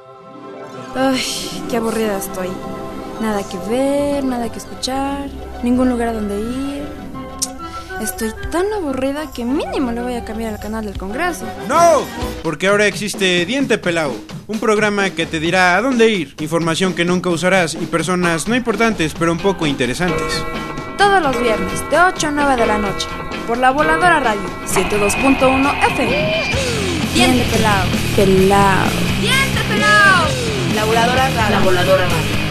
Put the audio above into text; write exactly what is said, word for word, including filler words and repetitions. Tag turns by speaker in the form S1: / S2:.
S1: Ay, qué aburrida estoy. Nada que ver, nada que escuchar, ningún lugar a donde ir. Estoy tan aburrida que mínimo le voy a cambiar al canal del Congreso.
S2: ¡No! Porque ahora existe Diente Pelao, un programa que te dirá a dónde ir, información que nunca usarás y personas no importantes pero un poco interesantes.
S1: Todos los viernes de ocho a nueve de la noche, por la Voladora Radio ciento dos punto uno F M. Diente Pelao, Pelao.
S3: Diente Pelao. La Voladora Radio. La Voladora Radio.